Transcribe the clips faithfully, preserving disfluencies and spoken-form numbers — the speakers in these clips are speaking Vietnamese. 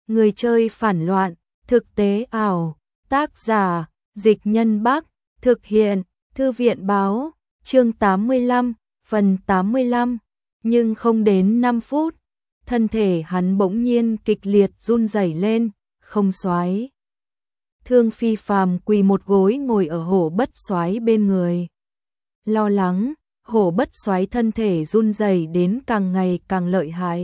Người chơi phản loạn, thực tế ảo, tác giả, Dịch Nhân Bắc, thực hiện, Thư viện Báo, chương tám mươi lăm, phần tám mươi lăm, nhưng không đến năm phút, thân thể hắn bỗng nhiên kịch liệt run rẩy lên, không xoái. Thương Phi Phàm quỳ một gối ngồi ở Hổ Bất Soái bên người. Lo lắng, Hổ Bất Soái thân thể run rẩy đến càng ngày càng lợi hại.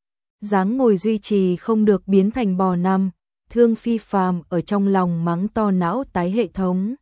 Dáng ngồi duy trì không được biến thành bò nằm, Thương Phi Phàm ở trong lòng mắng to não tái hệ thống.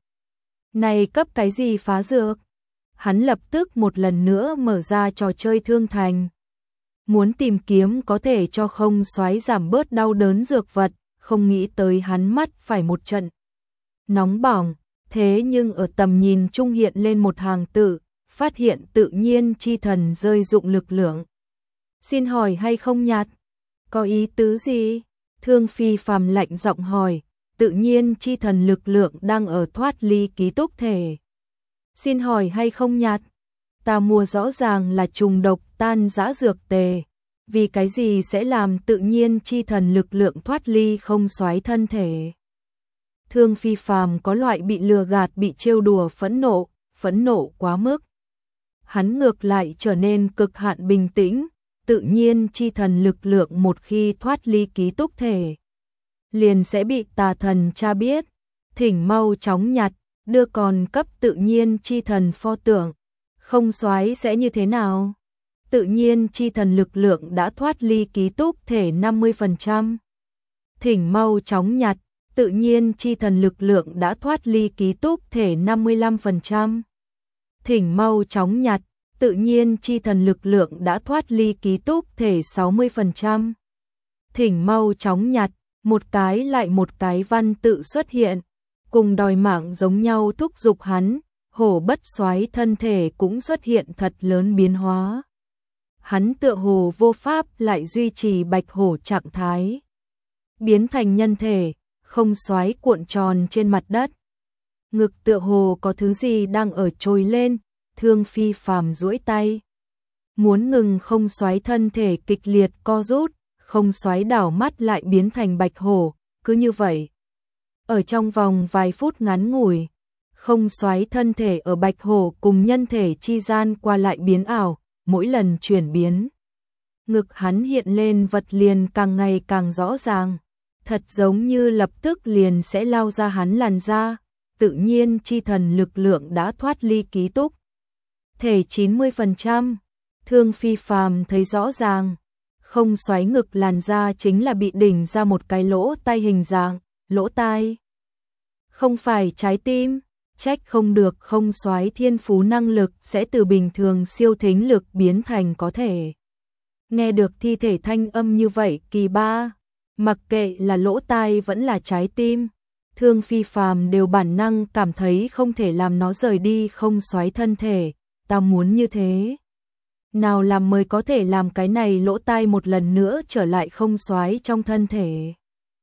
Này cấp cái gì phá dược? Hắn lập tức một lần nữa mở ra trò chơi thương thành. Muốn tìm kiếm có thể cho không xoáy giảm bớt đau đớn dược vật, không nghĩ tới hắn mắt phải một trận nóng bỏng, thế nhưng ở tầm nhìn trung hiện lên một hàng tự, phát hiện tự nhiên chi thần rơi dụng lực lượng. Xin hỏi hay không nhạt? Có ý tứ gì? Thương Phi Phàm lạnh giọng hỏi, tự nhiên chi thần lực lượng đang ở thoát ly ký túc thể. Xin hỏi hay không nhạt? Ta mua rõ ràng là trùng độc tan dã dược tề, vì cái gì sẽ làm tự nhiên chi thần lực lượng thoát ly không xoáy thân thể? Thương Phi Phàm có loại bị lừa gạt bị trêu đùa phẫn nộ, phẫn nộ quá mức. Hắn ngược lại trở nên cực hạn bình tĩnh, tự nhiên chi thần lực lượng một khi thoát ly ký túc thể, liền sẽ bị tà thần tra biết, thỉnh mau chóng nhặt, đưa còn cấp tự nhiên chi thần pho tượng. Không xoáy sẽ như thế nào? Tự nhiên chi thần lực lượng đã thoát ly ký túc thể năm mươi phần trăm. Thỉnh mau chóng nhặt, tự nhiên chi thần lực lượng đã thoát ly ký túc thể năm mươi lăm phần trăm. Thỉnh mau chóng nhặt, tự nhiên chi thần lực lượng đã thoát ly ký túc thể sáu mươi phần trăm. Thỉnh mau chóng nhặt, một cái lại một cái văn tự xuất hiện, cùng đòi mạng giống nhau thúc giục hắn, Hổ Bất Soái thân thể cũng xuất hiện thật lớn biến hóa. Hắn tựa hồ vô pháp lại duy trì bạch hổ trạng thái, biến thành nhân thể, không xoáy cuộn tròn trên mặt đất. Ngực tựa hồ có thứ gì đang ở trồi lên, Thương Phi Phàm duỗi tay, muốn ngừng không xoáy thân thể kịch liệt co rút, không xoáy đảo mắt lại biến thành bạch hổ, cứ như vậy. Ở trong vòng vài phút ngắn ngủi, không xoáy thân thể ở bạch hổ cùng nhân thể chi gian qua lại biến ảo, mỗi lần chuyển biến. Ngực hắn hiện lên vật liền càng ngày càng rõ ràng, thật giống như lập tức liền sẽ lao ra hắn làn da, tự nhiên chi thần lực lượng đã thoát ly ký túc thể chín mươi phần trăm. Thương Phi Phàm thấy rõ ràng, không xoáy ngực làn da chính là bị đỉnh ra một cái lỗ tai hình dạng, lỗ tai. Không phải trái tim, trách không được không xoáy thiên phú năng lực sẽ từ bình thường siêu thính lực biến thành có thể nghe được thi thể thanh âm như vậy kỳ ba. Mặc kệ là lỗ tai vẫn là trái tim, Thương Phi Phàm đều bản năng cảm thấy không thể làm nó rời đi không xoáy thân thể, ta muốn như thế. Nào làm mới có thể làm cái này lỗ tai một lần nữa trở lại không xoáy trong thân thể.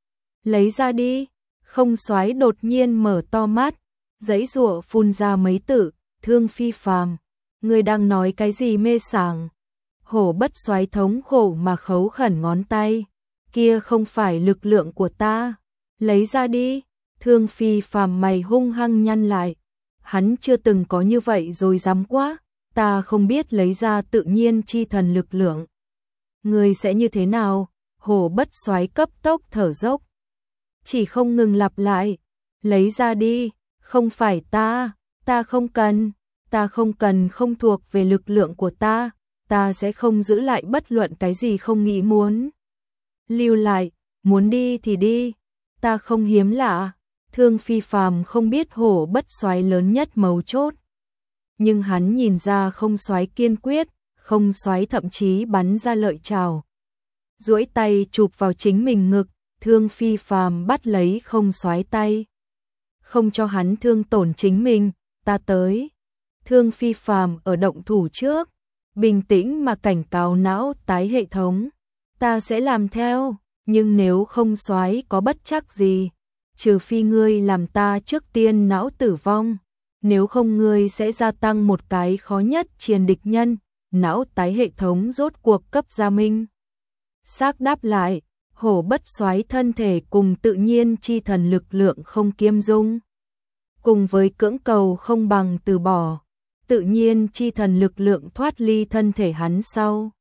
Lấy ra đi, không xoáy đột nhiên mở to mắt, giãy giụa phun ra mấy tự, Thương Phi Phàm, ngươi đang nói cái gì mê sảng? Hổ Bất Soái thống khổ mà khấu khẩn ngón tay, kia không phải lực lượng của ta, lấy ra đi. Thương Phi Phàm mày hung hăng nhăn lại, hắn chưa từng có như vậy rồi dám quá, ta không biết lấy ra tự nhiên chi thần lực lượng. Ngươi sẽ như thế nào? Hổ Bất Soái cấp tốc thở dốc, chỉ không ngừng lặp lại, lấy ra đi, không phải ta, ta không cần, ta không cần không thuộc về lực lượng của ta, ta sẽ không giữ lại bất luận cái gì không nghĩ muốn. Lưu lại, muốn đi thì đi, ta không hiếm lạ. Thương Phi Phàm không biết Hổ Bất Soái lớn nhất mấu chốt, nhưng hắn nhìn ra không xoáy kiên quyết, không xoáy thậm chí bắn ra lợi trảo. Duỗi tay chụp vào chính mình ngực, Thương Phi Phàm bắt lấy không xoáy tay, không cho hắn thương tổn chính mình, ta tới. Thương Phi Phàm ở động thủ trước, bình tĩnh mà cảnh cáo não tái hệ thống, ta sẽ làm theo, nhưng nếu không xoáy có bất trắc gì, trừ phi ngươi làm ta trước tiên não tử vong, nếu không ngươi sẽ gia tăng một cái khó nhất triền địch nhân. Não tái hệ thống rốt cuộc cấp ra minh xác đáp lại, Hổ Bất Soái thân thể cùng tự nhiên chi thần lực lượng không kiêm dung, cùng với cưỡng cầu không bằng từ bỏ, tự nhiên chi thần lực lượng thoát ly thân thể hắn sau.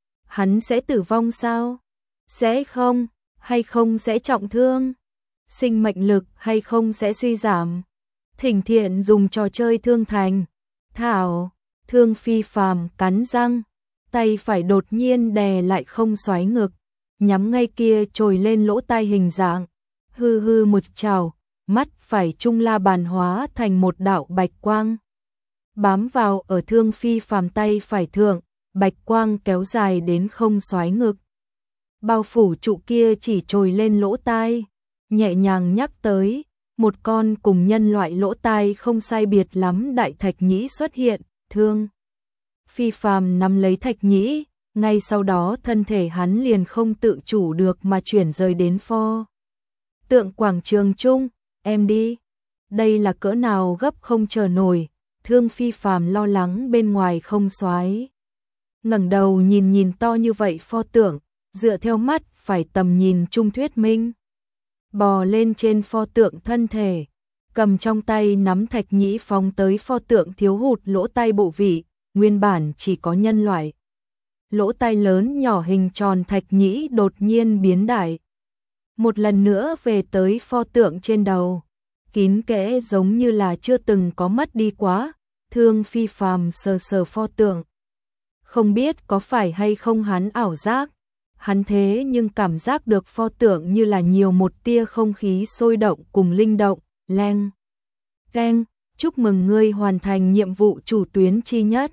Hắn sẽ tử vong sao? Sẽ không, hay không sẽ trọng thương? Sinh mệnh lực hay không sẽ suy giảm? Thỉnh Thiện dùng trò chơi thương thành. Thảo, Thương Phi Phàm cắn răng, tay phải đột nhiên đè lại không xoáy ngực, nhắm ngay kia trồi lên lỗ tai hình dạng, hư hư một trào, mắt phải trung la bàn hóa thành một đạo bạch quang. Bám vào ở Thương Phi Phàm tay phải thượng, bạch quang kéo dài đến không xoáy ngực. Bao phủ trụ kia chỉ trồi lên lỗ tai, nhẹ nhàng nhắc tới, một con cùng nhân loại lỗ tai không sai biệt lắm đại thạch nhĩ xuất hiện, Thương Phi Phàm nắm lấy thạch nhĩ, ngay sau đó thân thể hắn liền không tự chủ được mà chuyển rời đến pho tượng quảng trường trung, em đi. Đây là cỡ nào gấp không chờ nổi, Thương Phi Phàm lo lắng bên ngoài không xoáy. Ngẩng đầu nhìn nhìn to như vậy pho tượng, dựa theo mắt phải tầm nhìn trung thuyết minh. Bò lên trên pho tượng thân thể, cầm trong tay nắm thạch nhĩ phóng tới pho tượng thiếu hụt lỗ tai bộ vị, nguyên bản chỉ có nhân loại. Lỗ tai lớn nhỏ hình tròn thạch nhĩ đột nhiên biến đại. Một lần nữa về tới pho tượng trên đầu, kín kẽ giống như là chưa từng có mất đi quá. Thương Phi Phàm sờ sờ pho tượng. Không biết có phải hay không hắn ảo giác, hắn thế nhưng cảm giác được pho tượng như là nhiều một tia không khí sôi động cùng linh động, leng, keng, chúc mừng ngươi hoàn thành nhiệm vụ chủ tuyến chi nhất.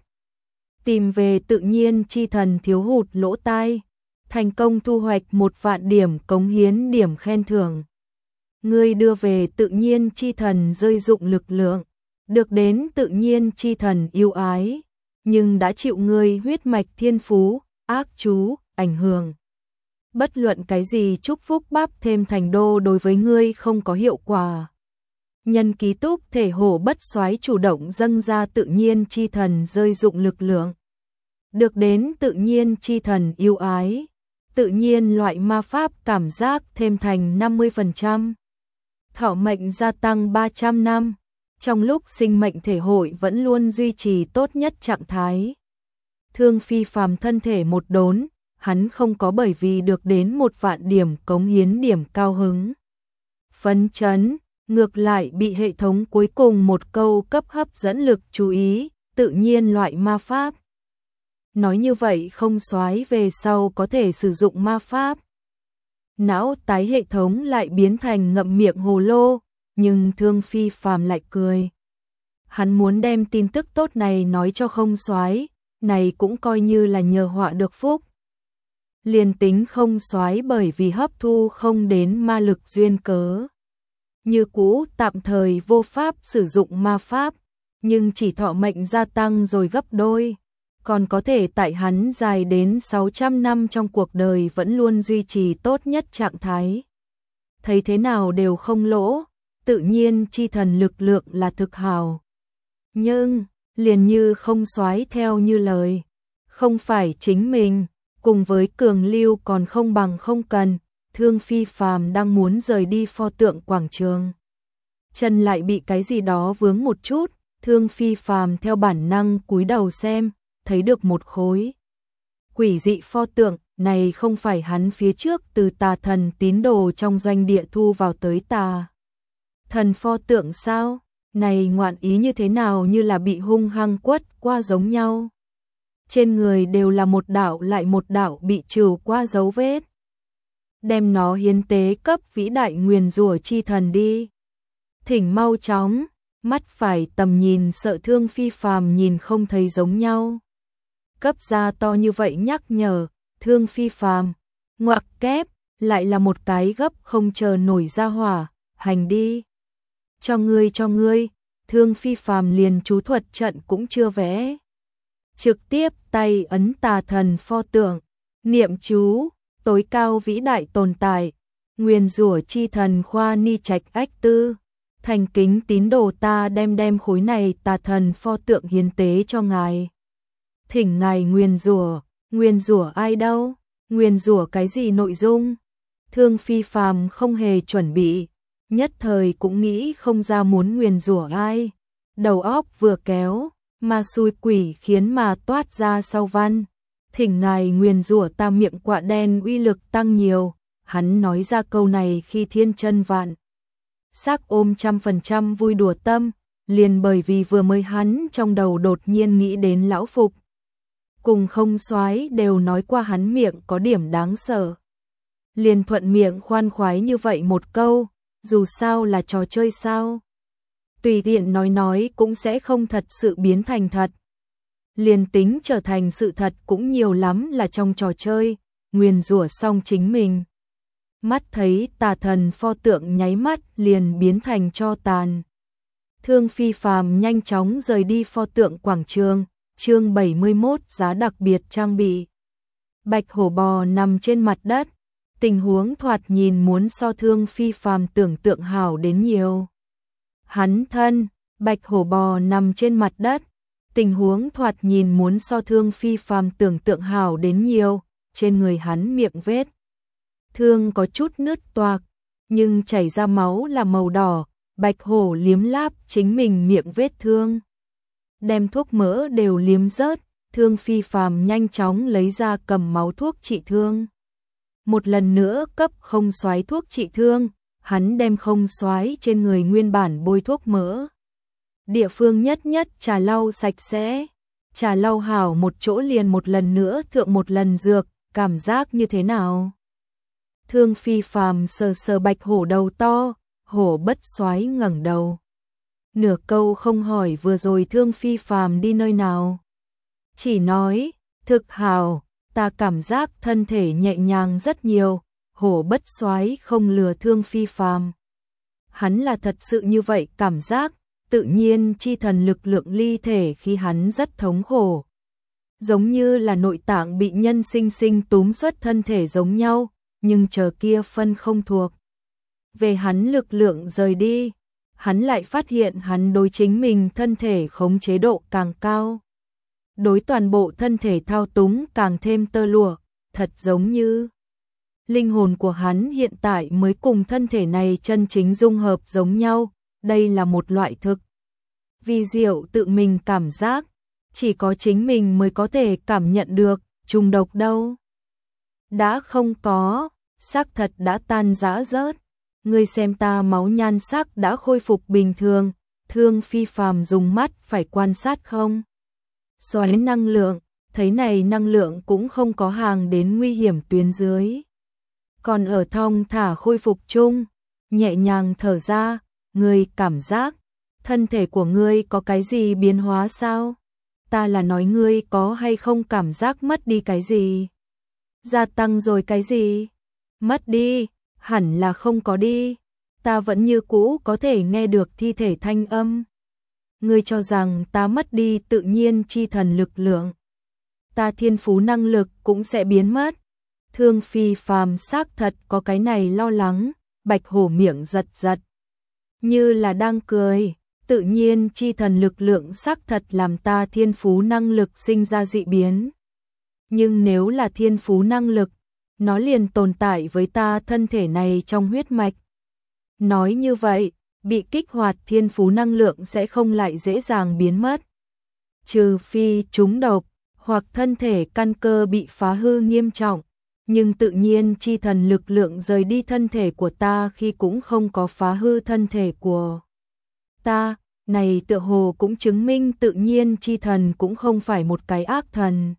Tìm về tự nhiên chi thần thiếu hụt lỗ tai, thành công thu hoạch một vạn điểm cống hiến điểm khen thưởng. Ngươi đưa về tự nhiên chi thần rơi dụng lực lượng, được đến tự nhiên chi thần yêu ái, nhưng đã chịu ngươi huyết mạch thiên phú, ác chú, ảnh hưởng. Bất luận cái gì chúc phúc bắp thêm thành đô đối với ngươi không có hiệu quả. Nhân ký túc thể Hổ Bất Soái chủ động dâng ra tự nhiên chi thần rơi dụng lực lượng. Được đến tự nhiên chi thần yêu ái, tự nhiên loại ma pháp cảm giác thêm thành năm mươi phần trăm. Thọ mệnh gia tăng ba trăm năm, trong lúc sinh mệnh thể hội vẫn luôn duy trì tốt nhất trạng thái. Thương Phi Phàm thân thể một đốn, hắn không có bởi vì được đến một vạn điểm cống hiến điểm cao hứng. Phấn chấn, ngược lại bị hệ thống cuối cùng một câu cấp hấp dẫn lực chú ý, tự nhiên loại ma pháp. Nói như vậy không soái về sau có thể sử dụng ma pháp. Não tái hệ thống lại biến thành ngậm miệng hồ lô, nhưng Thương Phi Phàm lại cười. Hắn muốn đem tin tức tốt này nói cho không soái, này cũng coi như là nhờ họa được phúc. Liền tính không soái bởi vì hấp thu không đến ma lực duyên cớ, như cũ tạm thời vô pháp sử dụng ma pháp, nhưng chỉ thọ mệnh gia tăng rồi gấp đôi, còn có thể tại hắn dài đến sáu trăm năm trong cuộc đời vẫn luôn duy trì tốt nhất trạng thái. Thấy thế nào đều không lỗ, tự nhiên chi thần lực lượng là thực hào. Nhưng, liền như không soái theo như lời, không phải chính mình, cùng với cường lưu còn không bằng không cần. Thương Phi Phàm đang muốn rời đi pho tượng quảng trường, chân lại bị cái gì đó vướng một chút. Thương Phi Phàm theo bản năng cúi đầu xem, thấy được một khối quỷ dị pho tượng. Này không phải hắn phía trước từ tà thần tín đồ trong doanh địa thu vào tới tà thần pho tượng sao? Này ngoạn ý như thế nào như là bị hung hăng quất qua giống nhau. Trên người đều là một đạo lại một đạo bị trừ qua dấu vết. Đem nó hiến tế cấp vĩ đại nguyền rủa chi thần đi. Thỉnh mau chóng, mắt phải tầm nhìn sợ Thương Phi Phàm nhìn không thấy giống nhau. Cấp ra to như vậy nhắc nhở, Thương Phi Phàm, ngoặc kép, lại là một cái gấp không chờ nổi ra hỏa, hành đi. Cho ngươi cho ngươi, Thương Phi Phàm liền chú thuật trận cũng chưa vẽ. Trực tiếp tay ấn tà thần pho tượng, niệm chú, tối cao vĩ đại tồn tại, nguyền rủa chi thần khoa ni trạch ách tư, thành kính tín đồ ta đem đem khối này tà thần pho tượng hiến tế cho ngài. Thỉnh ngài nguyền rủa, nguyền rủa ai đâu, nguyền rủa cái gì nội dung? Thương Phi Phàm không hề chuẩn bị, nhất thời cũng nghĩ không ra muốn nguyền rủa ai. Đầu óc vừa kéo, ma xui quỷ khiến mà toát ra sau văn. Thỉnh ngài nguyền rủa ta miệng quạ đen uy lực tăng nhiều. Hắn nói ra câu này khi thiên chân vạn sắc ôm trăm phần trăm vui đùa tâm, liền bởi vì vừa mới hắn trong đầu đột nhiên nghĩ đến lão Phục. Cùng không soái đều nói qua hắn miệng có điểm đáng sợ. Liền thuận miệng khoan khoái như vậy một câu, dù sao là trò chơi sao. Tùy tiện nói nói cũng sẽ không thật sự biến thành thật. Liền tính trở thành sự thật cũng nhiều lắm là trong trò chơi, nguyền rủa xong chính mình. Mắt thấy tà thần pho tượng nháy mắt liền biến thành tro tàn. Thương Phi Phàm nhanh chóng rời đi pho tượng quảng trường, chương bảy mươi mốt giá đặc biệt trang bị. Bạch hổ bò nằm trên mặt đất, tình huống thoạt nhìn muốn so Thương Phi Phàm tưởng tượng hảo đến nhiều. Hắn thân, bạch hổ bò nằm trên mặt đất, tình huống thoạt nhìn muốn so Thương Phi Phàm tưởng tượng hảo đến nhiều, trên người hắn miệng vết thương có chút nứt toạc, nhưng chảy ra máu là màu đỏ, bạch hổ liếm láp chính mình miệng vết thương. Đem thuốc mỡ đều liếm rớt, Thương Phi Phàm nhanh chóng lấy ra cầm máu thuốc trị thương. Một lần nữa cấp không soái thuốc trị thương, hắn đem không soái trên người nguyên bản bôi thuốc mỡ. Địa phương nhất nhất trà lau sạch sẽ, trà lau hảo một chỗ liền một lần nữa thượng một lần dược, cảm giác như thế nào? Thương Phi Phàm sờ sờ bạch hổ đầu to, hổ bất soái ngẩng đầu. Nửa câu không hỏi vừa rồi Thương Phi Phàm đi nơi nào. Chỉ nói, thực hảo, ta cảm giác thân thể nhẹ nhàng rất nhiều, hổ bất soái không lừa Thương Phi Phàm. Hắn là thật sự như vậy cảm giác, tự nhiên chi thần lực lượng ly thể khi hắn rất thống khổ. Giống như là nội tạng bị nhân sinh sinh túm xuất thân thể giống nhau, nhưng chờ kia phân không thuộc. Về hắn lực lượng rời đi, hắn lại phát hiện hắn đối chính mình thân thể khống chế độ càng cao. Đối toàn bộ thân thể thao túng càng thêm tơ lụa, thật giống như linh hồn của hắn hiện tại mới cùng thân thể này chân chính dung hợp giống nhau, đây là một loại thực. Vì diệu tự mình cảm giác, chỉ có chính mình mới có thể cảm nhận được, trùng độc đâu. Đã không có, xác thật đã tan rã rớt. Ngươi xem ta máu nhan sắc đã khôi phục bình thường, Thương Phi Phàm dùng mắt phải quan sát không? Xoáy năng lượng, thấy này năng lượng cũng không có hàng đến nguy hiểm tuyến dưới. Còn ở thong thả khôi phục chung, nhẹ nhàng thở ra, ngươi cảm giác, thân thể của ngươi có cái gì biến hóa sao? Ta là nói ngươi có hay không cảm giác mất đi cái gì? Gia tăng rồi cái gì? Mất đi, hẳn là không có đi. Ta vẫn như cũ có thể nghe được thi thể thanh âm. Ngươi cho rằng ta mất đi tự nhiên chi thần lực lượng. Ta thiên phú năng lực cũng sẽ biến mất. Thương Phi Phàm xác thật có cái này lo lắng, bạch hổ miệng giật giật. Như là đang cười, tự nhiên chi thần lực lượng xác thật làm ta thiên phú năng lực sinh ra dị biến. Nhưng nếu là thiên phú năng lực, nó liền tồn tại với ta thân thể này trong huyết mạch. Nói như vậy, bị kích hoạt thiên phú năng lượng sẽ không lại dễ dàng biến mất. Trừ phi trúng độc, hoặc thân thể căn cơ bị phá hư nghiêm trọng, nhưng tự nhiên chi thần lực lượng rời đi thân thể của ta khi cũng không có phá hư thân thể của ta, này tựa hồ cũng chứng minh tự nhiên chi thần cũng không phải một cái ác thần.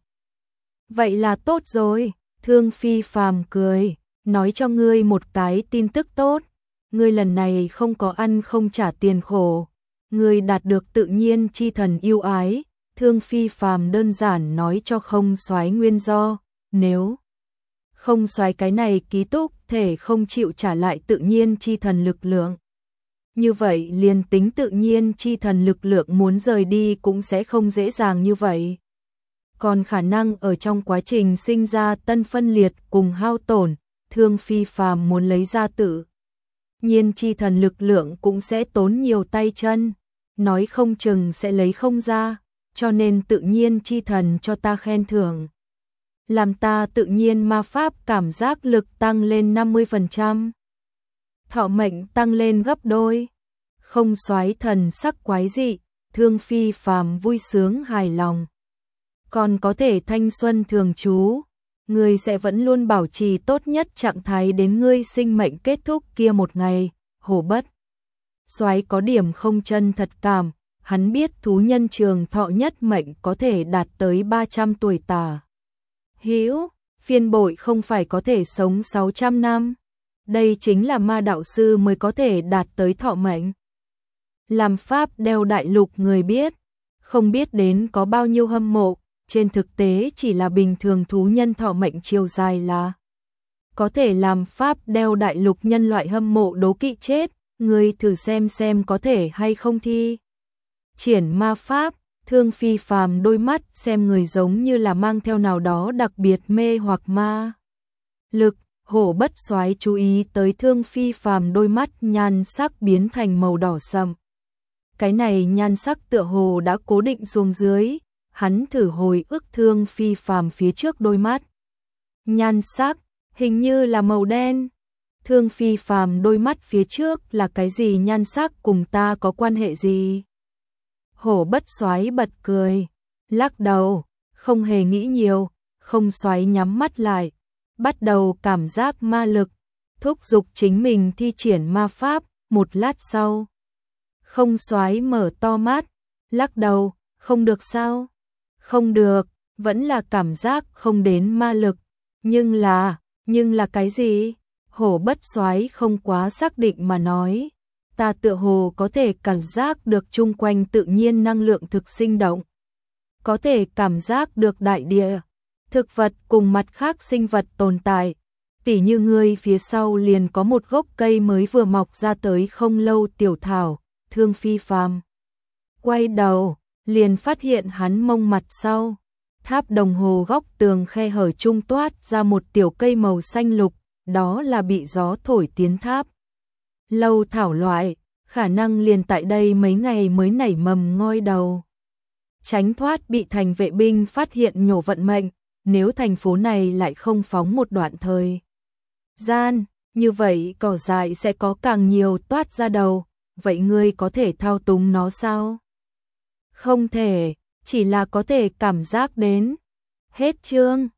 Vậy là tốt rồi, Thương Phi Phàm cười, nói cho ngươi một cái tin tức tốt, ngươi lần này không có ăn không trả tiền khổ, ngươi đạt được tự nhiên chi thần yêu ái. Thương Phi Phàm đơn giản nói cho không soái nguyên do, nếu không soái cái này ký túc thể không chịu trả lại tự nhiên chi thần lực lượng. Như vậy liền tính tự nhiên chi thần lực lượng muốn rời đi cũng sẽ không dễ dàng như vậy. Còn khả năng ở trong quá trình sinh ra tân phân liệt cùng hao tổn, Thương Phi Phàm muốn lấy ra tự nhiên chi thần lực lượng cũng sẽ tốn nhiều tay chân, nói không chừng sẽ lấy không ra, cho nên tự nhiên chi thần cho ta khen thưởng. làm ta tự nhiên ma pháp cảm giác lực tăng lên năm mươi phần trăm. Thọ mệnh tăng lên gấp đôi. Không soái thần sắc quái dị, Thương Phi Phàm vui sướng hài lòng. Còn có thể thanh xuân thường trú, ngươi sẽ vẫn luôn bảo trì tốt nhất trạng thái đến ngươi sinh mệnh kết thúc kia một ngày. Hổ Bất Soái có điểm không chân thật cảm, hắn biết thú nhân trường thọ nhất mệnh có thể đạt tới ba trăm tuổi tả hữu, phiên bội không phải có thể sống sáu trăm năm. Đây chính là ma đạo sư mới có thể đạt tới thọ mệnh. Làm pháp đeo đại lục người biết, không biết đến có bao nhiêu hâm mộ, trên thực tế chỉ là bình thường thú nhân thọ mệnh chiều dài là có thể làm pháp đeo đại lục nhân loại hâm mộ đố kỵ chết, người thử xem xem có thể hay không thi. Triển ma pháp, Thương Phi Phàm đôi mắt xem người giống như là mang theo nào đó đặc biệt mê hoặc ma lực. Hổ Bất Soái chú ý tới Thương Phi Phàm đôi mắt nhan sắc biến thành màu đỏ sậm. Cái này nhan sắc tựa hồ đã cố định xuống dưới, hắn thử hồi ức Thương Phi Phàm phía trước đôi mắt. Nhan sắc, hình như là màu đen. Thương Phi Phàm đôi mắt phía trước là cái gì nhan sắc cùng ta có quan hệ gì? Hổ Bất Soái bật cười, lắc đầu, không hề nghĩ nhiều, không xoáy nhắm mắt lại, bắt đầu cảm giác ma lực, thúc giục chính mình thi triển ma pháp. Một lát sau, không xoáy mở to mắt, lắc đầu, không được sao? Không được, vẫn là cảm giác không đến ma lực, nhưng là, nhưng là cái gì? Hổ Bất Soái không quá xác định mà nói, ta tựa hồ có thể cảm giác được chung quanh tự nhiên năng lượng thực sinh động, có thể cảm giác được đại địa, thực vật cùng mặt khác sinh vật tồn tại. Tỉ như ngươi phía sau liền có một gốc cây mới vừa mọc ra tới không lâu tiểu thảo. Thương Phi Phàm quay đầu, liền phát hiện hắn mông mặt sau, tháp đồng hồ góc tường khe hở trung toát ra một tiểu cây màu xanh lục, đó là bị gió thổi tiến tháp lâu thảo loại, khả năng liền tại đây mấy ngày mới nảy mầm ngoi đầu. Tránh thoát bị thành vệ binh phát hiện nhổ vận mệnh, nếu thành phố này lại không phóng một đoạn thời gian, như vậy cỏ dại sẽ có càng nhiều toát ra đầu. Vậy ngươi có thể thao túng nó sao? Không thể, chỉ là có thể cảm giác đến. Hết chương.